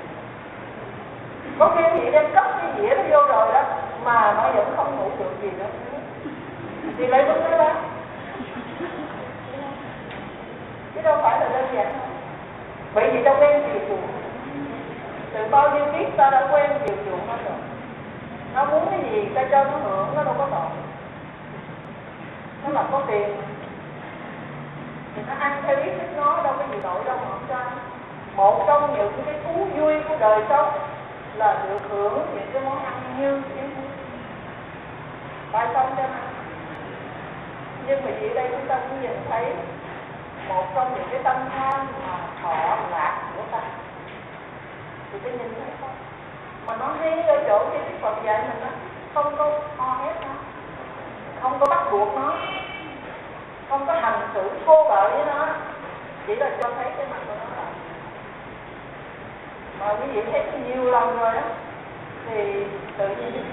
Có khi chị đem cất cái dĩa nó vô rồi đó, mà nó vẫn không ngủ được gì đó, thì lấy đúng cái đó. Chứ đâu phải là đơn giản đâu. Bởi vì ta quen chiều chuộng, từ bao nhiêu kiếp ta đã quen chiều chuộng nó rồi. Nó muốn cái gì ta cho nó hưởng, nó đâu có tội. Nó là có tiền thì nó ăn theo ý thích nó, đâu có gì tội đâu mà không cho. Một trong những cái thú vui của đời sống là được hưởng những cái món ăn như thế. tại tâm cho mình. Nhưng mà vì đây chúng ta cũng nhìn thấy một trong những cái tâm tham mà thọ lạc của ta, thì tôi nhìn thấy không, mà nó ngay ở chỗ cái Đức Phật dạy mình đó, không có o ép nó, không có bắt buộc nó, không có hành xử thô bạo với nó, chỉ là cho thấy cái mặt của nó là. Mà quý vị thấy nhiều lần rồi đó, thì tự nhiên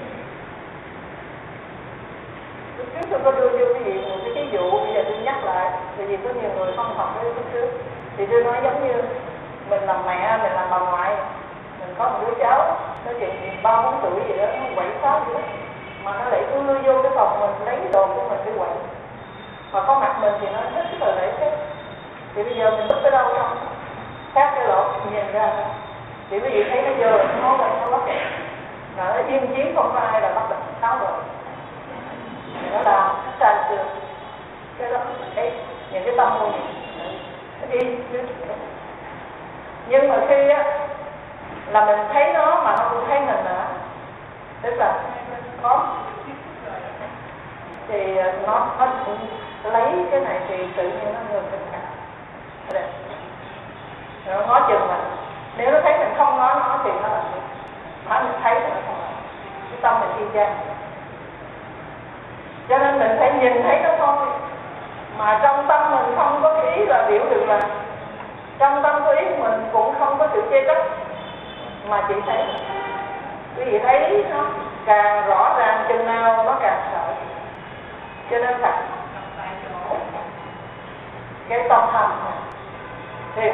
trước tôi có đưa cho quý vị một cái ví dụ, bây giờ tôi nhắc lại, vì có nhiều người không học với lúc trước, thì tôi nói giống như mình làm mẹ, mình làm bà ngoại, mình có một đứa cháu, nó chừng 3-4 tuổi gì đó, nó quậy phá gì đó, mà nó lại cứ vô cái phòng mình lấy đồ của mình đi quậy, mà có mặt mình thì nó rất là lễ phép. Thì bây giờ mình bước tới đâu không khác cái lỗ nhìn ra, thì quý vị thấy nó vô nó quậy nó bắt kẹt, mà nó yên chiến không có ai là bắt được tháo rồi. Nó làm sai chưa cái đó, cái những cái tâm hồn nó đi. Nhưng mà khi á là mình thấy nó mà nó cũng thấy mình nữa, tức là có thì nó lấy cái này thì tự nhiên nó ngừng tất cả. Nó ngó chừng mình, nếu nó thấy mình không ngó nó thì nó làm gì, mà mình thấy thì nó không làm, cái tâm mình thiên gian. Cho nên mình phải nhìn thấy nó thôi, mà trong tâm mình không có ý là biểu được là, trong tâm có ý mình cũng không có sự chê trách, mà chỉ thấy quý vị thấy nó càng rõ ràng chừng nào nó càng sợ. Cho nên phải cái tâm hành thì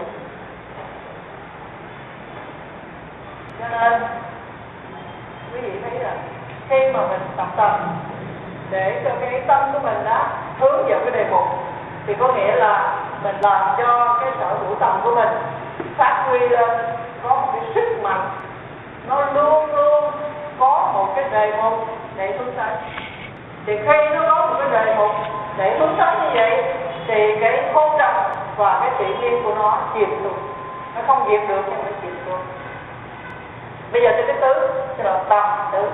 cho nên quý vị thấy là khi mà mình tập tâm để cho cái tâm của mình đó hướng vào cái đề mục, thì có nghĩa là mình làm cho cái sở hữu tâm của mình phát huy lên, có một cái sức mạnh, nó luôn luôn có một cái đề mục để hướng tới. Thì khi nó có một cái đề mục để hướng tới như vậy, thì cái khôn trầm và cái tự nhiên của nó chìm luôn, nó không diệt được nhưng nó chìm luôn. Bây giờ cái tứ, cái là tâm tứ.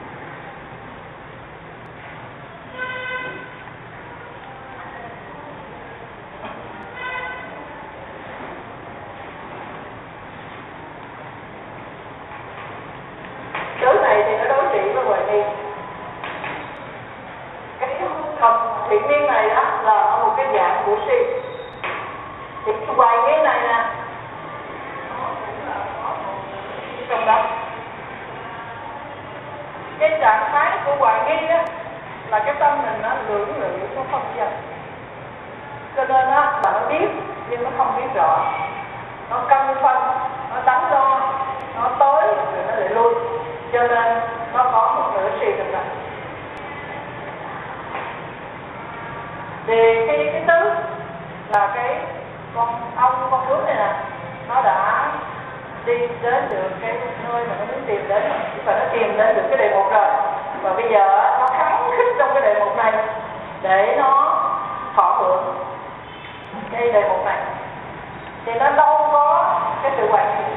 Tứ này thì nó đối trị với hoài nghi. Cái thiện niên này đó là một cái dạng của si. Thì cái hoài nghi này nè, trong đó cái trạng thái của hoài nghi đó là cái tâm mình nó lưỡng lự, nó không dần, cho nên á là nó biết nhưng nó không biết rõ, nó cân phân, nó đắn đo, nó tới rồi nó lại lui, cho nên nó có một nửa si trong đó. Thì cái tứ là cái con ong con bướm này nè, nó đã đi đến được cái nơi mà nó muốn tìm đến, và nó tìm đến được cái đề mục rồi, và bây giờ nó khắng khích trong cái đề mục này để nó thọ hưởng cái đề mục này, thì nó đâu có cái sự hoài nghi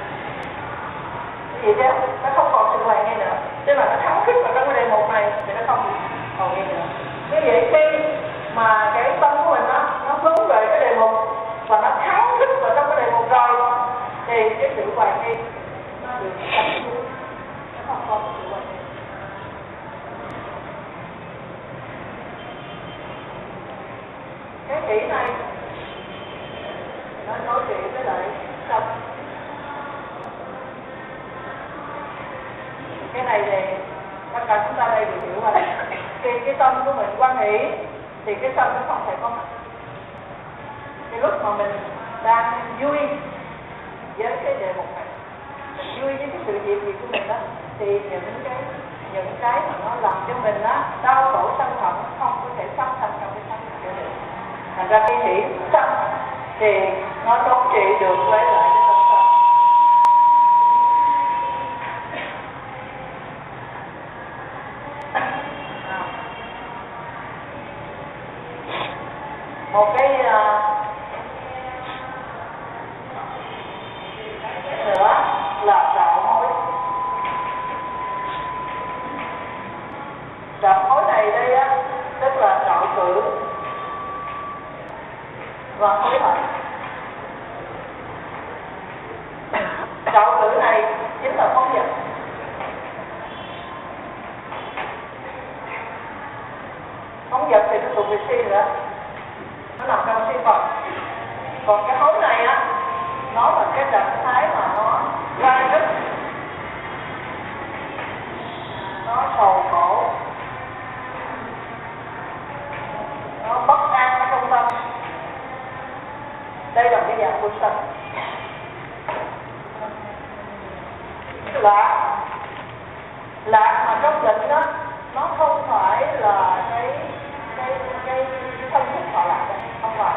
gì chứ, nó không còn sự hoài nghi nữa, chứ mà nó khắng khích vào trong cái đề mục này thì nó không còn nghi nữa. Như vậy khi mà cái tâm của mình nó hướng về cái đề mục và nó khắng khích vào trong cái đề mục rồi, thì cái sự hoài nghi nó được đánh xuống, nó không còn sự hoài nghi. Cái kỹ này nó nói chuyện với lại tâm. Cái này thì tất cả chúng ta đây đều hiểu rồi. Khi cái tâm của mình quan hỷ thì cái tâm nó không thể có mặt. Cái lúc mà mình đang vui với cái đề mục này, mình vui với cái sự việc gì của mình đó, thì những cái mà nó làm cho mình đó đau khổ sân hận nó không có thể phát sinh trong cái thân của mình. Thành ra khi hỷ sân thì nó thống trị được với lại cái tâm sân. Một cái nữa là đạo mối. là phóng dật. Phóng dật thì nó thuộc về si nữa, nó nằm trong si Phật. Còn cái hối này á, nó là cái trạng thái mà nó gai nứt, nó sầu khổ, nó bất an ở trong tâm. Đây là cái dạng của sân. Lạc mà trong định đó, nó không phải là cái thân thức họ lạc đó, không phải.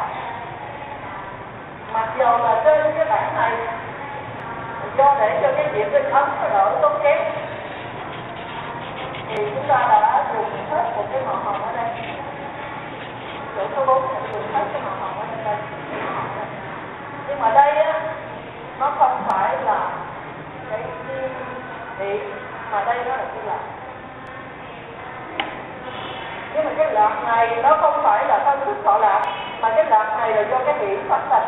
Mặc dù là trên cái bản này do để cho cái chuyện tinh ấn nó đỡ tốn kém thì chúng ta đã dùng hết một cái màu hồng ở đây. Chỗ số 4 là dùng hết cái màu hồng ở đây. Nhưng mà đây á, nó không phải là cái thị, mà đây nó là cái lạc. Nhưng mà cái lạc này nó không phải là thân thức thọ lạc, mà cái lạc này là do cái thị phát sinh.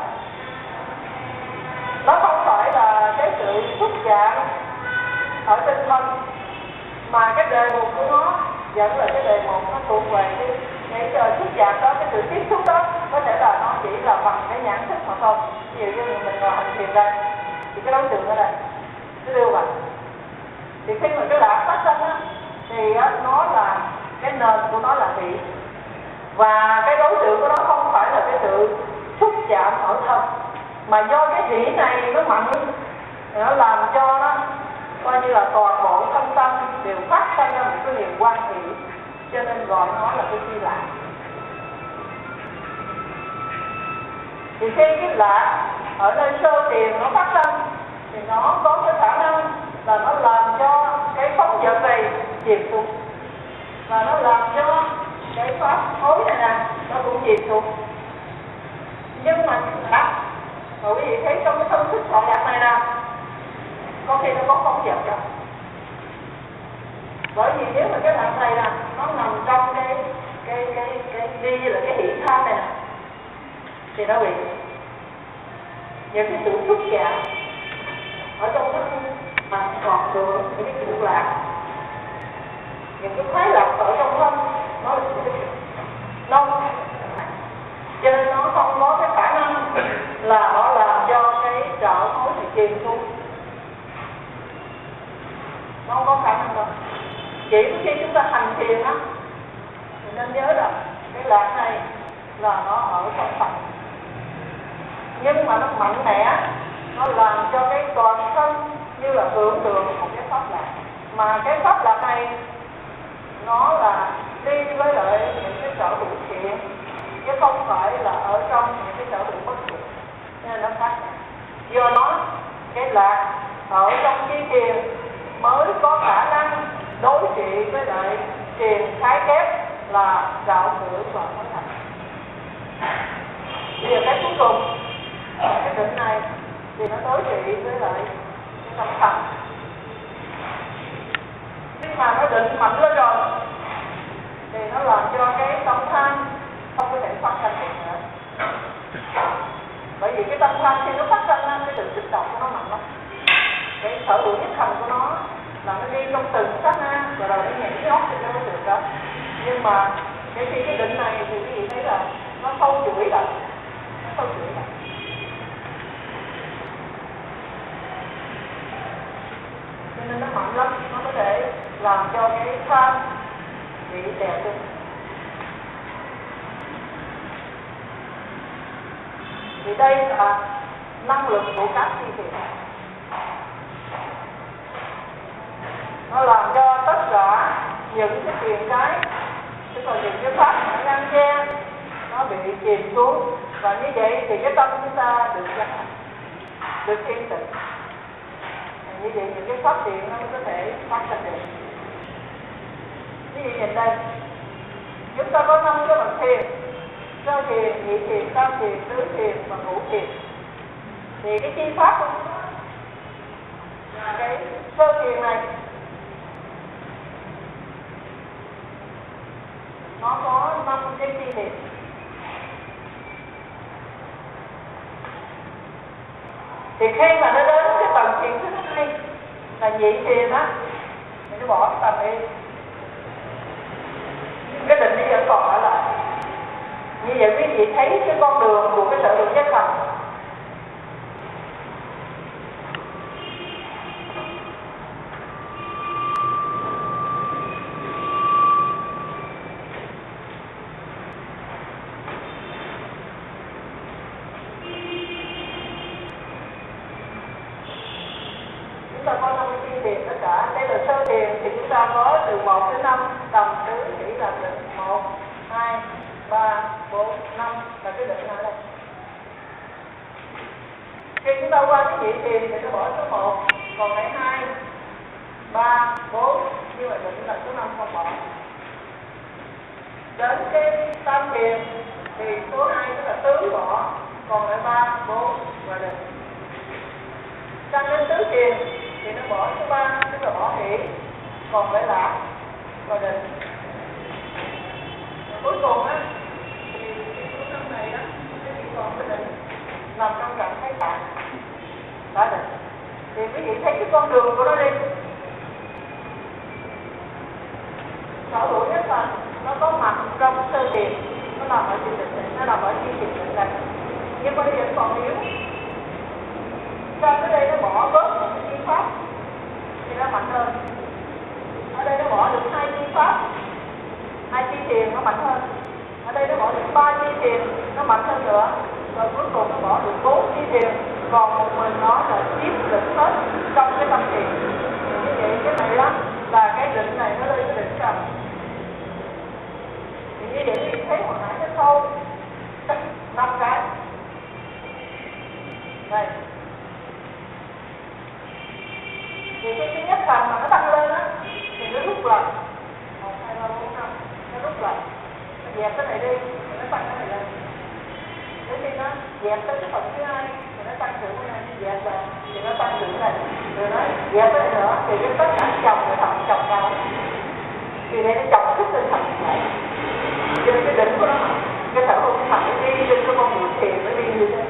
Nó không phải là cái sự xuất dạng ở trên thân, mà cái đề mục của nó vẫn là cái đề mục nó thuộc về cái xuất dạng đó, cái sự tiếp xúc đó. Có thể là nó chỉ là bằng cái nhãn thức mà không. Ví dụ như mình hành thiền đây thì cái đối tượng ở đây nó lưu bằng. Thì khi mà cái lạc phát sinh á thì nó là cái nền của nó là thị, và cái đối tượng của nó không phải là cái sự xúc chạm ở thân, mà do cái thị này nó mạnh, nó làm cho nó coi như là toàn bộ thân tâm đều phát sinh ra một cái liên quan thị, cho nên gọi nó là cái si lạc. Thì khi cái lạc ở nơi sơ tiền nó phát sinh thì nó có cái khả năng là nó làm cho cái phóng dật này chìm xuống, và nó làm cho cái pháp hối này nè nó cũng chìm xuống. Nhưng mà lạc, quý vị thấy trong cái thân thức thọ lạc này nè, có khi nó có phóng dật đâu. Bởi vì nếu mà cái lạc này nè nó nằm trong cái đi là cái hỷ tham này nè, thì nó bị những cái sự xúc chạm ở trong cái mà còn được những cái sự lạc, những cái khoái lạc ở trong thân nó là những cái nông, cho nên nó không có cái khả năng là nó làm cho cái trợ hối thì chìm xuống, nó không có khả năng đâu. Chỉ khi chúng ta hành thiền á thì nên nhớ rằng cái lạc này là nó ở trong Phật, nhưng mà nó mạnh mẽ, nó làm cho cái toàn thân như là hưởng được một cái pháp lạc, mà cái pháp lạc này nó là đi với lại những cái sở hữu thiện, chứ không phải là ở trong những cái sở hữu bất thiện, nên nó khác. Do nó cái lạc ở trong chi thiền mới có khả năng đối trị với lại thiền thái kép là đạo ngữ và thánh thành. Bây giờ cái cuối cùng cái định này thì nó đối trị với lại cái tâm thành. Nhưng mà nó định mạnh lên rồi thì nó làm cho cái tâm tham không có thể phát sinh được nữa. Bởi vì cái tâm tham khi nó phát sinh lên, cái sự kích động của nó mạnh lắm. Cái sở hữu nhất thành của nó là nó đi trong từng sát na, rồi nó nhảy cái óc cho nó được đó. Nhưng mà cái khi cái định này thì quý vị thấy là nó sâu chuỗi lại, nó sâu chuỗi lại. Cho nên nó mạnh lắm, nó có thể làm cho cái tham bị đè lên. Thì đây là năng lực của các thi thiền. Nó làm cho tất cả những cái tiền cái, tức là những cái pháp ngăn che, nó bị chìm xuống, và như vậy thì cái tâm chúng ta được giác ngộ, được yên tĩnh. Như vậy những cái pháp thiện nó mới có thể phát sinh được. Ví dụ nhìn đây, chúng ta có 5 cái bậc thiền: sơ thiền, nhị thiền, tam thiền, tứ thiền và ngũ thiền. Thì cái chi pháp của chúng ta là cái sơ thiền này, nó có 5 cái chi thiền. Thì khi mà nó đến cái tầng thiền thứ hai là nhị thiền á thì nó bỏ tầm đi, cái định nó vẫn còn ở lại. Như vậy quý vị thấy cái con đường của cái sở hữu giác thành. Chúng ta có 5 chi thiền tất cả. Đây là sơ thiền thì chúng ta có từ 1 đến 5 tầm tứ chỉ là định 1, 2, 3, 4, 5 là cái định ở đây. Khi chúng ta qua cái nhị thiền thì nó bỏ số 1, còn lại 2, 3, 4, như vậy định là số 5 không bỏ. Đến cái tam thiền thì số 2 tức là tứ bỏ, còn lại 3, 4 và định. Sang đến tứ thiền thì nó bỏ số 3 tức là bỏ hỷ, còn lại lạc và định. Cuối cùng á thì số 5 này á nó chỉ còn cái định nằm trong trạng thái tạng đã định. Thì quý vị thấy cái con đường của nó đi. Sở hữu nhất là nó có mặt trong sơ thiền, nó nằm ở trên định này, nó nằm ở trên thiền định này, nhưng mà nó vẫn còn yếu. Trong cái đây nó bỏ bớt một cái chi pháp thì nó mạnh hơn. Ở đây nó bỏ được 2 chi pháp, 2 chi thiền nó mạnh hơn. Ở đây nó bỏ được 3 chi thiền nó mạnh hơn nữa. Rồi cuối cùng nó bỏ được 4 chi thiền, còn một mình nó là chiếm định hết trong cái tâm thiền. Như vậy cái này đó là cái định này nó lên cái định trầm. Thì như vậy thì thấy hồi nãy nó sâu 5 cái. Đây. Thì cái nhất thành mà nó tăng lên á thì nó rút lại 1, 2, 3, 4, 5 nó rút lại, nó dẹp cái này đi thì nó tăng cái này lên. Đến khi nó dẹp tới cái phần thứ 2 thì nó tăng trưởng cái này, dẹp lại thì nó tăng trưởng này, rồi nó dẹp cái này nữa thì cái tất cả chồng rồi thằng chồng nhau thì đây nó chồng thức lên thằng này. Trên cái đỉnh của nó, cái sở hữu thằng nó đi trên cái con đường thiền nó đi như thế.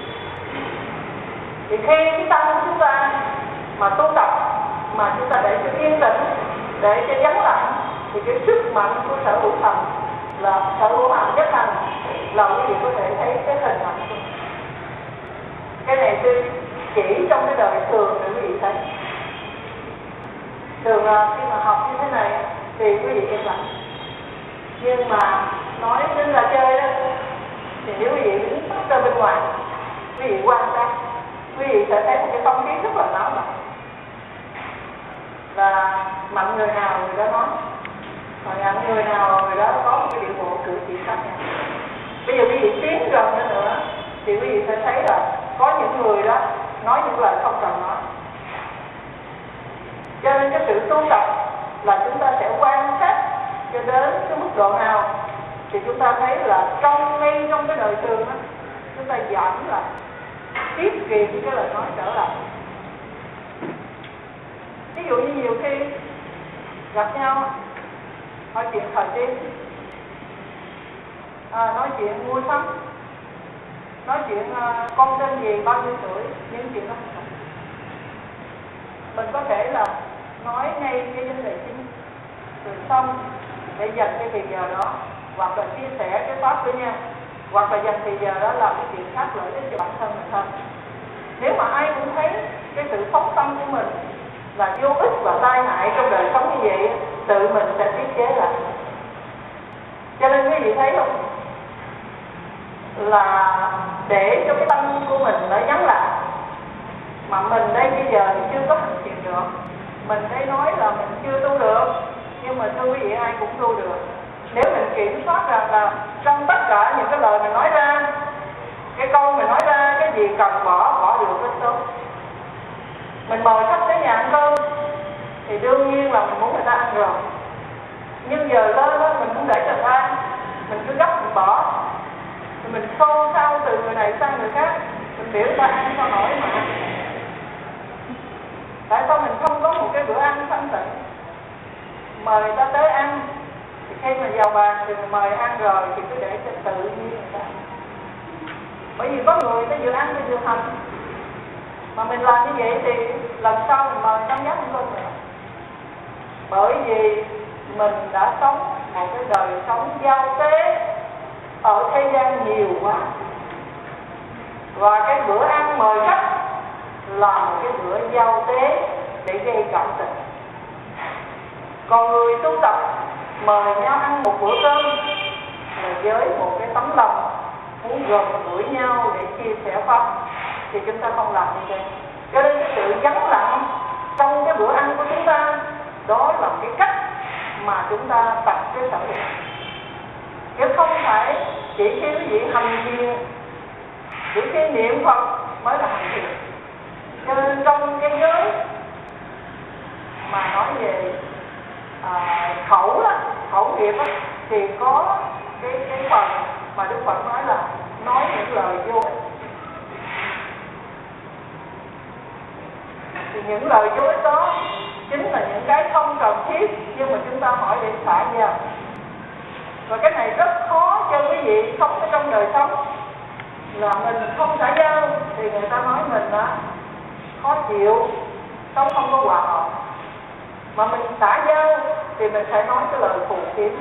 Thì khi cái tâm của chúng ta mà tu tập mà chúng ta để cho yên tĩnh, để cho vắng lặng thì cái sức mạnh của sở hữu thần là sở hữu hạnh nhất thành là quý vị có thể thấy cái hình ảnh của mình. Cái này tôi chỉ trong cái đời thường để quý vị thấy. Thường là khi mà học như thế này thì quý vị im lặng, nhưng mà nói đến là chơi đó thì nếu quý vị đứng ra bên ngoài, quý vị quan sát, quý vị sẽ thấy một cái không khí rất là náo động. Và mạnh người nào người đó nói, còn mạnh người nào người đó có một cái điệu bộ cử chỉ khác nhau. Bây giờ quý vị tiến gần nữa thì quý vị sẽ thấy là có những người đó nói những lời không cần nói. Cho nên cái sự tu tập là chúng ta sẽ quan sát cho đến cái mức độ nào thì chúng ta thấy là ngay trong cái đời thường đó, chúng ta giảm lại, tiết kiệm cái lời nói trở lại. Ví dụ như nhiều khi gặp nhau nói chuyện thời tiết, nói chuyện mua sắm, nói chuyện con tên gì, bao nhiêu tuổi, những chuyện đó mình có thể là nói ngay cái vấn đề chính rồi xong để dành cái thời giờ đó, hoặc là chia sẻ cái pháp với nhau, hoặc là dành thời giờ đó làm cái chuyện khác lợi ích cho bản thân mình hơn. Nếu mà ai cũng thấy cái sự phóng tâm của mình là vô ích và tai hại trong đời sống như vậy, tự mình sẽ tiết chế lại. Cho nên quý vị thấy không, là để cho cái tâm của mình nó vắng lặng, mà mình đây bây giờ thì chưa có hành thiền được, mình đây nói là mình chưa tu được, nhưng mà thưa quý vị ai cũng tu được. Nếu mình kiểm soát rằng là trong tất cả những cái lời mình nói ra, cái câu mình nói ra, cái gì cần bỏ được hết tốt. Mình mời khách đến nhà ăn cơm thì đương nhiên là mình muốn người ta ăn rồi, nhưng giờ lên đó mình không để người ta ăn, mình cứ gấp mình bỏ, thì mình xôn xao từ người này sang người khác, mình biểu ta ăn sao nổi mà. Tại sao mình không có một cái bữa ăn thanh tịnh, mời người ta tới ăn, thì khi mà vào bàn thì mình mời ăn rồi thì cứ để cho tự nhiên người ta. Bởi vì có người ta vừa ăn thì vừa hành, Mà mình làm như vậy thì lần sau mình mời năm giác không lên nữa. Bởi vì mình đã sống một cái đời sống giao tế ở thế gian nhiều quá. Và cái bữa ăn mời khách là một cái bữa giao tế để gây cảm tình. Còn người tu tập mời nhau ăn một bữa cơm là với một cái tấm lòng muốn gần gũi nhau để chia sẻ pháp, thì chúng ta không làm như thế. Cho nên cái sự vắng lặng trong cái bữa ăn của chúng ta, đó là cái cách mà chúng ta tập cái sở hữu, chứ không phải chỉ khi quý vị hành thiền, chỉ khi niệm Phật mới là hành thiền. Cho nên trong cái giới mà nói về khẩu đó, khẩu nghiệp đó, thì có cái phần mà Đức Phật nói là nói những lời vô ích. Thì những lời vô ích đó chính là những cái không cần thiết, nhưng mà chúng ta hỏi để xả giao. Và cái này rất khó cho quý vị sống ở trong đời sống, là mình không xả giao thì người ta nói mình khó chịu, sống không có hòa hợp. Mà mình xả giao thì mình phải nói cái lời phù phiếm.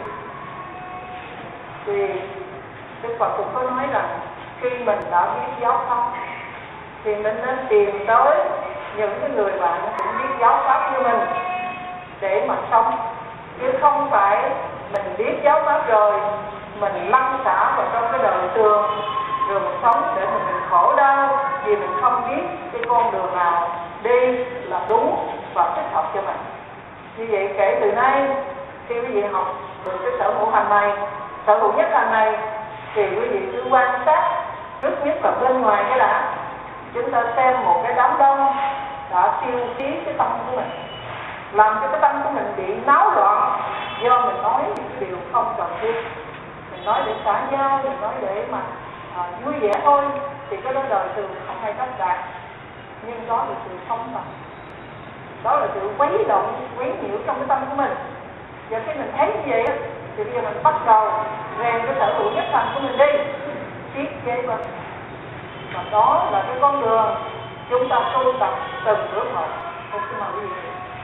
Thì Đức Phật cũng có nói rằng khi mình đã biết giáo pháp thì mình nên tìm tới những cái người bạn cũng biết giáo pháp như mình để mà sống, chứ không phải mình biết giáo pháp rồi mình lăn xả vào trong cái đời thường rồi mình sống để mình khổ đau vì mình không biết cái con đường nào đi là đúng và thích hợp cho mình. Như vậy kể từ nay khi quý vị học được cái sở hữu hành này, sở hữu nhất hành này, thì quý vị cứ quan sát trước nhất là bên ngoài cái đã. Chúng ta xem một cái đám đông đã tiêu phí cái tâm của mình, làm cho cái tâm của mình bị náo loạn do mình nói những điều không cần thiết. Mình nói để xã giao, mình nói để mà vui vẻ thôi, thì cái đó đời thường không hay tất đạt. Nhưng đó là sự không thật, đó là sự quấy động, quấy nhiễu trong cái tâm của mình. Và khi mình thấy như vậy thì bây giờ mình bắt đầu rèn cái sở hữu nhất thành của mình đi, thiết kế vào. Và đó là cái con đường chúng ta tu tập từng bước một. Không xin mời quý vị.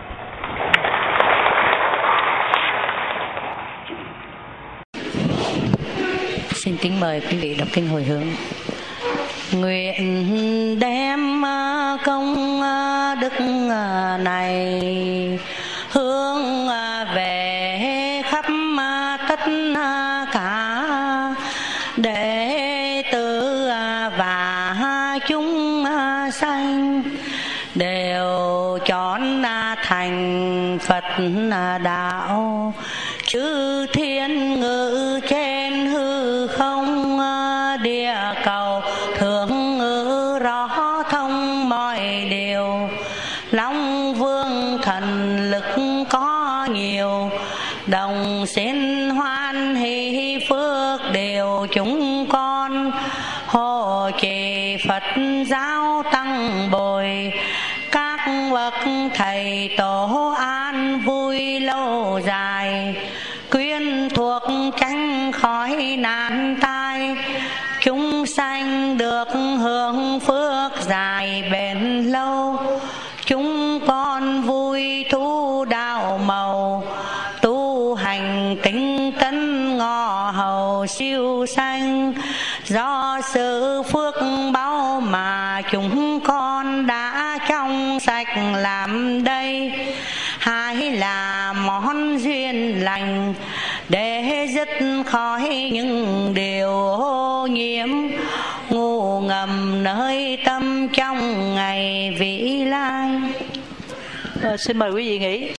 Xin kính mời quý vị đọc kinh hồi hướng. Nguyện đem công đức này hướng về khắp tất cả đệ tử và chúng sanh, đều chọn thành Phật đạo, chư thiên ngự trên hư không, địa cầu thượng ngự rõ thông mọi điều, Long Vương thần lực có nhiều, đồng xin hoan hỷ phước đều chúng con, hộ trì Phật giáo tăng bồi, các bậc thầy tổ an vui lâu dài, quyến thuộc tránh khỏi nạn tai, chúng sanh được hưởng phước dài bền lâu, chúng con vui thu đạo màu, tu hành tinh tấn ngọ hầu siêu sanh, do sự phước báu mà chúng con đã trong sạch làm đây, hai là món duyên lành để dứt khỏi những điều ô nhiễm ngu ngầm nơi tâm trong ngày vĩ lai. Xin mời quý vị nghỉ.